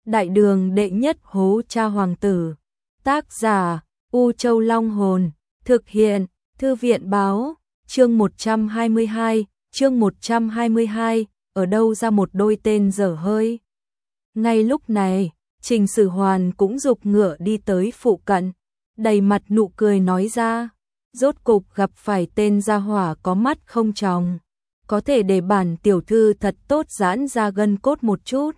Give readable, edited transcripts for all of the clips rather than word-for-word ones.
Đại đường đệ nhất hố cha hoàng tử. Tác giả U Châu Long Hồn. Thực hiện Thư viện Báo. Chương 122. Ở đâu ra một đôi tên dở hơi. Ngay lúc này, Trình Sử Hoàn cũng giục ngựa đi tới phụ cận, đầy mặt nụ cười nói ra, rốt cục gặp phải tên gia hỏa có mắt không tròng, có thể để bản tiểu thư thật tốt giãn ra gân cốt một chút.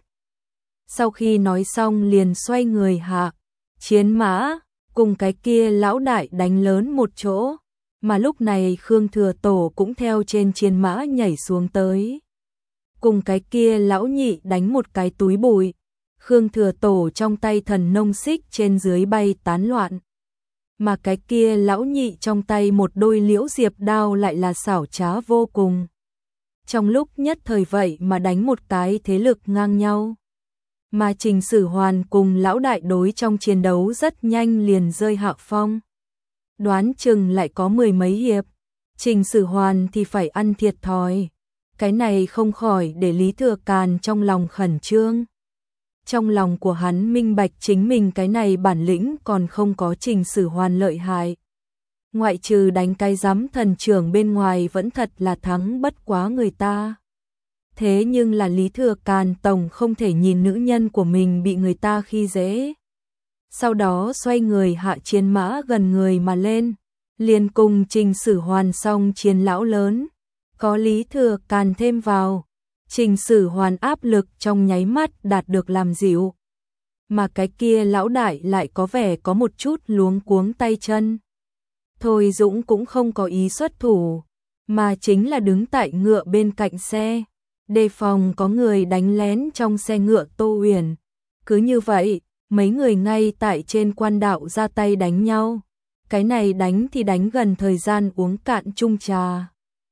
Sau khi nói xong liền xoay người hạ chiến mã, cùng cái kia lão đại đánh lớn một chỗ, mà lúc này Khương Thừa Tổ cũng theo trên chiến mã nhảy xuống tới. Cùng cái kia lão nhị đánh một cái túi bụi, Khương Thừa Tổ trong tay thần nông xích trên dưới bay tán loạn. Mà cái kia lão nhị trong tay một đôi liễu diệp đao lại là xảo trá vô cùng. Trong lúc nhất thời vậy mà đánh một cái thế lực ngang nhau. Mà Trình Sử Hoàn cùng lão đại đối trong chiến đấu rất nhanh liền rơi hạ phong. Đoán chừng lại có mười mấy hiệp, Trình Sử Hoàn thì phải ăn thiệt thòi. Cái này không khỏi để Lý Thừa Càn trong lòng khẩn trương. Trong lòng của hắn minh bạch chính mình cái này bản lĩnh còn không có Trình Sử Hoàn lợi hại. Ngoại trừ đánh cái giám thần trưởng bên ngoài vẫn thật là thắng bất quá người ta. Thế nhưng là Lý Thừa Càn tổng không thể nhìn nữ nhân của mình bị người ta khi dễ. Sau đó xoay người hạ chiến mã gần người mà lên, liền cùng Trình Sử Hoàn xong chiến lão lớn. Có Lý Thừa Càn thêm vào, Trình Sử Hoàn áp lực trong nháy mắt đạt được làm dịu. Mà cái kia lão đại lại có vẻ có một chút luống cuống tay chân. Thôi Dũng cũng không có ý xuất thủ, mà chính là đứng tại ngựa bên cạnh xe, đề phòng có người đánh lén trong xe ngựa Tô Uyển. Cứ như vậy, mấy người ngay tại trên quan đạo ra tay đánh nhau. Cái này đánh thì đánh gần thời gian uống cạn chung trà.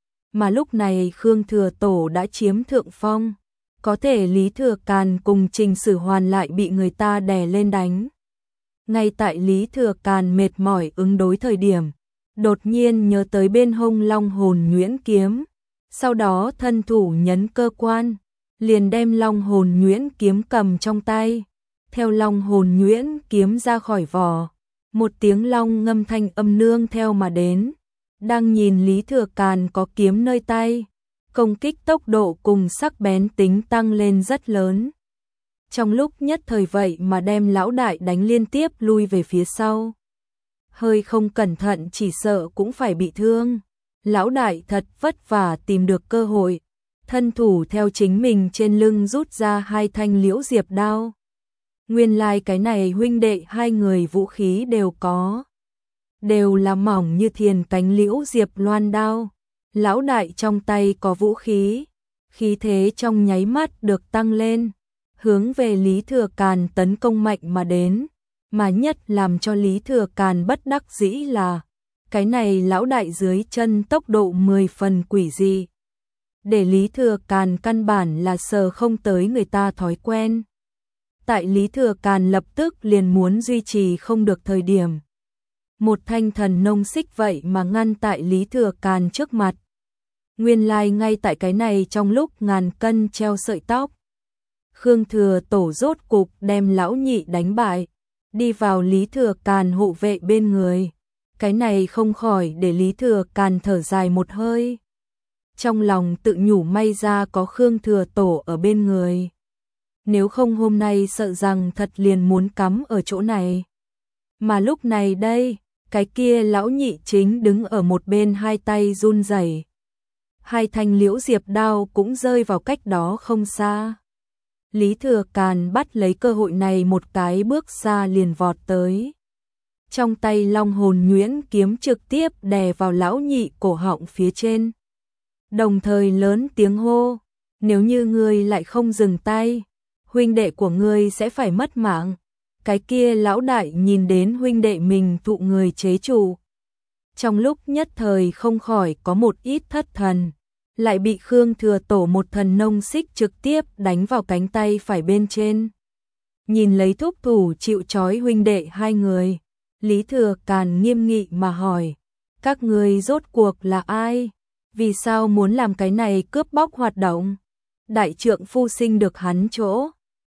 Mà lúc này Khương Thừa Tổ đã chiếm thượng phong, có thể Lý Thừa Càn cùng Trình Sử Hoàn lại bị người ta đè lên đánh. Ngay tại Lý Thừa Càn mệt mỏi ứng đối thời điểm, đột nhiên nhớ tới bên hông Long Hồn Nhuyễn kiếm, sau đó thân thủ nhấn cơ quan, liền đem Long Hồn Nhuyễn kiếm cầm trong tay. Theo Long Hồn Nhuyễn kiếm ra khỏi vỏ, một tiếng long ngâm thanh âm nương theo mà đến. Đang nhìn Lý Thừa Càn có kiếm nơi tay, công kích tốc độ cùng sắc bén tính tăng lên rất lớn. Trong lúc nhất thời vậy mà đem lão đại đánh liên tiếp lui về phía sau. Hơi không cẩn thận chỉ sợ cũng phải bị thương. Lão đại thật vất vả tìm được cơ hội, thân thủ theo chính mình trên lưng rút ra hai thanh liễu diệp đao. Nguyên lai cái này huynh đệ hai người vũ khí đều có. Đều là mỏng như thiền cánh liễu diệp loan đao. Lão đại trong tay có vũ khí, khí thế trong nháy mắt được tăng lên, hướng về Lý Thừa Càn tấn công mạnh mà đến. Mà nhất làm cho Lý Thừa Càn bất đắc dĩ là, cái này lão đại dưới chân tốc độ 10 phần quỷ dị. Để Lý Thừa Càn căn bản là sờ không tới người ta thói quen. Tại Lý Thừa Càn lập tức liền muốn duy trì không được thời điểm. Một thanh thần nông xích vậy mà ngăn tại Lý Thừa Càn trước mặt. Nguyên lai ngay tại cái này trong lúc ngàn cân treo sợi tóc. Khương Thừa Tổ rốt cục đem lão nhị đánh bại, đi vào Lý Thừa Càn hộ vệ bên người. Cái này không khỏi để Lý Thừa Càn thở dài một hơi. Trong lòng tự nhủ may ra có Khương Thừa Tổ ở bên người. Nếu không hôm nay sợ rằng thật liền muốn cắm ở chỗ này. Mà lúc này đây, cái kia lão nhị chính đứng ở một bên hai tay run rẩy. Hai thanh liễu diệp đao cũng rơi vào cách đó không xa. Lý Thừa Càn bắt lấy cơ hội này một cái bước xa liền vọt tới. Trong tay Long Hồn Nhuyễn kiếm trực tiếp đè vào lão nhị cổ họng phía trên. Đồng thời lớn tiếng hô, nếu như ngươi lại không dừng tay, huynh đệ của ngươi sẽ phải mất mạng. Cái kia lão đại nhìn đến huynh đệ mình thụ người chế trụ. Trong lúc nhất thời không khỏi có một ít thất thần, lại bị Khương Thừa Tổ một thần nông xích trực tiếp đánh vào cánh tay phải bên trên. Nhìn lấy thúc thủ chịu trói huynh đệ hai người, Lý Thừa Càn nghiêm nghị mà hỏi, các ngươi rốt cuộc là ai? Vì sao muốn làm cái này cướp bóc hoạt động? Đại trượng phu sinh được hắn chỗ,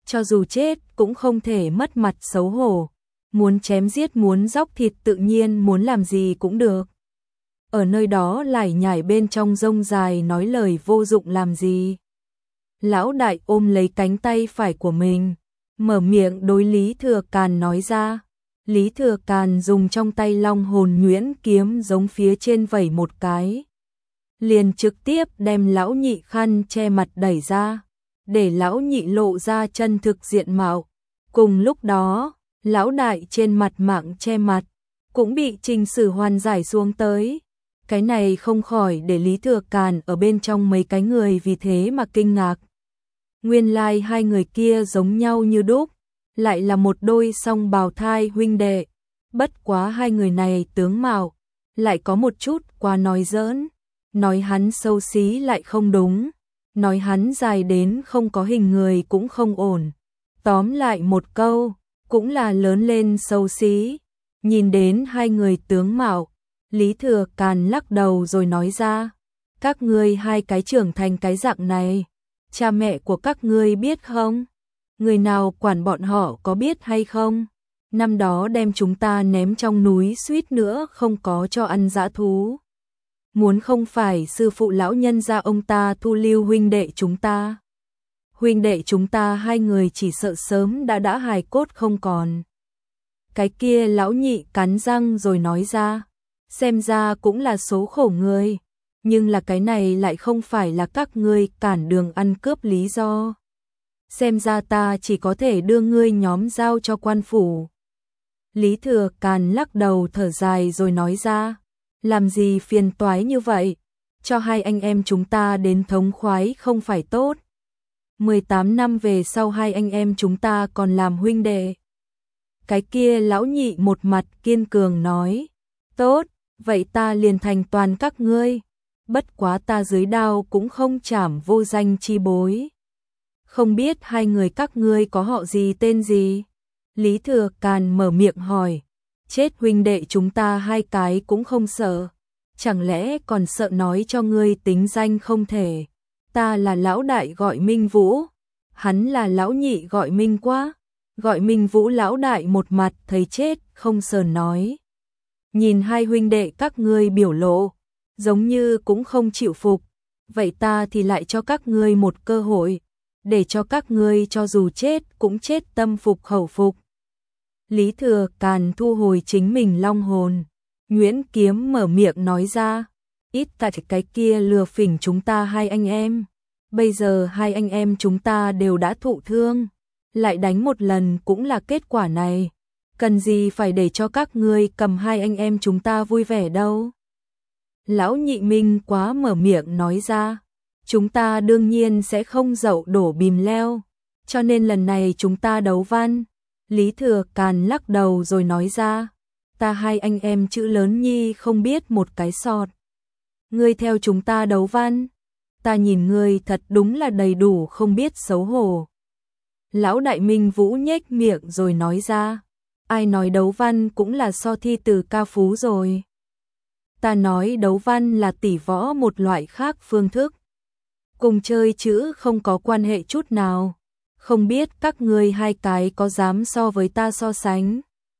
cho dù chết cũng không thể mất mặt xấu hổ, muốn chém giết muốn róc thịt tự nhiên muốn làm gì cũng được. Ở nơi đó lải nhải bên trong rông dài nói lời vô dụng làm gì. Lão đại ôm lấy cánh tay phải của mình, mở miệng đối Lý Thừa Càn nói ra. Lý Thừa Càn dùng trong tay long hồn nhuyễn kiếm giống phía trên vẩy một cái, liền trực tiếp đem lão nhị khăn che mặt đẩy ra, để lão nhị lộ ra chân thực diện mạo. Cùng lúc đó, lão đại trên mặt mạng che mặt, cũng bị Trình Sử Hoàn giải xuống tới. Cái này không khỏi để Lý Thừa Càn ở bên trong mấy cái người vì thế mà kinh ngạc. Nguyên lai hai người kia giống nhau như đúc, lại là một đôi song bào thai huynh đệ. Bất quá hai người này tướng mạo lại có một chút quá nói giỡn, nói hắn xấu xí lại không đúng, nói hắn dài đến không có hình người cũng không ổn. Tóm lại một câu, cũng là lớn lên xấu xí. Nhìn đến hai người tướng mạo, Lý Thừa Càn lắc đầu rồi nói ra, các ngươi hai cái trưởng thành cái dạng này, cha mẹ của các ngươi biết không? Người nào quản bọn họ có biết hay không? Năm đó đem chúng ta ném trong núi suýt nữa không có cho ăn dã thú. Muốn không phải sư phụ lão nhân gia ông ta thu lưu huynh đệ chúng ta. Huynh đệ chúng ta hai người chỉ sợ sớm đã hài cốt không còn. Cái kia lão nhị cắn răng rồi nói ra, xem ra cũng là số khổ người, nhưng là cái này lại không phải là các ngươi cản đường ăn cướp lý do. Xem ra ta chỉ có thể đưa ngươi nhóm giao cho quan phủ. Lý Thừa Càn lắc đầu thở dài rồi nói ra, làm gì phiền toái như vậy, cho hai anh em chúng ta đến thống khoái không phải tốt. 18 năm về sau hai anh em chúng ta còn làm huynh đệ. Cái kia lão nhị một mặt kiên cường nói, tốt, vậy ta liền thành toàn các ngươi, bất quá ta dưới đao cũng không chảm vô danh chi bối. Không biết hai người các ngươi có họ gì tên gì? Lý Thừa Càn mở miệng hỏi, chết huynh đệ chúng ta hai cái cũng không sợ, chẳng lẽ còn sợ nói cho ngươi tính danh không thể. Ta là lão đại gọi Minh Vũ, hắn là lão nhị gọi Minh Quá. Gọi Minh Vũ lão đại một mặt thấy chết không sờn nói, nhìn hai huynh đệ các ngươi biểu lộ, giống như cũng không chịu phục, vậy ta thì lại cho các ngươi một cơ hội, để cho các ngươi cho dù chết cũng chết tâm phục khẩu phục. Lý Thừa Càn thu hồi chính mình long hồn, nhuyễn kiếm mở miệng nói ra, ít tại cái kia lừa phỉnh chúng ta hai anh em, bây giờ hai anh em chúng ta đều đã thụ thương, lại đánh một lần cũng là kết quả này, cần gì phải để cho các ngươi cầm hai anh em chúng ta vui vẻ đâu. Lão nhị Minh Quá mở miệng nói ra, chúng ta đương nhiên sẽ không dậu đổ bìm leo, cho nên lần này chúng ta đấu văn. Lý Thừa Càn lắc đầu rồi nói ra, ta hai anh em chữ lớn nhi không biết một cái sọt. Ngươi theo chúng ta đấu văn, ta nhìn ngươi thật đúng là đầy đủ không biết xấu hổ. Lão đại Minh Vũ nhếch miệng rồi nói ra, ai nói đấu văn cũng là so thi từ ca phú rồi. Ta nói đấu văn là tỷ võ một loại khác phương thức, cùng chơi chữ không có quan hệ chút nào. Không biết các ngươi hai cái có dám so với ta so sánh.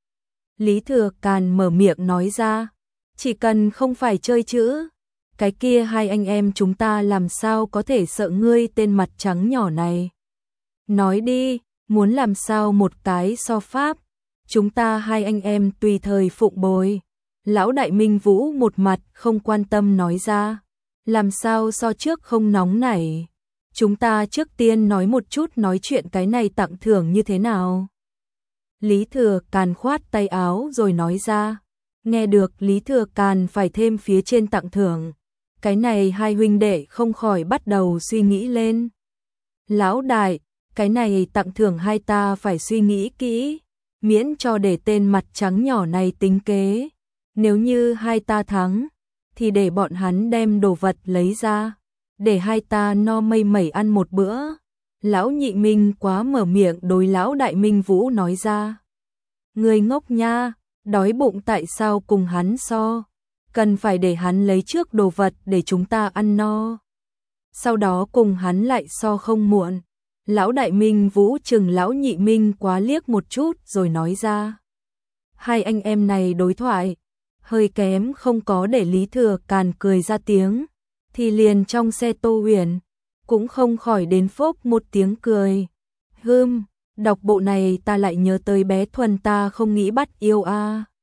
Lý Thừa Càn mở miệng nói ra, chỉ cần không phải chơi chữ, cái kia hai anh em chúng ta làm sao có thể sợ ngươi tên mặt trắng nhỏ này. Nói đi, muốn làm sao một cái so pháp, chúng ta hai anh em tùy thời phụng bồi. Lão đại Minh Vũ một mặt không quan tâm nói ra, làm sao so trước không nóng nảy. Chúng ta trước tiên nói một chút nói chuyện cái này tặng thưởng như thế nào. Lý Thừa Càn khoát tay áo rồi nói ra, nghe được Lý Thừa Càn phải thêm phía trên tặng thưởng, cái này hai huynh đệ không khỏi bắt đầu suy nghĩ lên. Lão đại, cái này tặng thưởng hai ta phải suy nghĩ kỹ, miễn cho để tên mặt trắng nhỏ này tính kế. Nếu như hai ta thắng, thì để bọn hắn đem đồ vật lấy ra, để hai ta no mây mẩy ăn một bữa. Lão nhị Minh Quá mở miệng đối lão đại Minh Vũ nói ra, người ngốc nha, đói bụng tại sao cùng hắn so, cần phải để hắn lấy trước đồ vật để chúng ta ăn no, sau đó cùng hắn lại so không muộn. Lão Đại Minh Vũ chừng Lão Nhị Minh Quá liếc một chút rồi nói ra. Hai anh em này đối thoại hơi kém, không có để Lý Thừa Càn cười ra tiếng, thì liền trong xe Tô Huyền cũng không khỏi đến phốc một tiếng cười. Đọc bộ này ta lại nhớ tới bé Thuần ta không nghĩ bắt yêu a.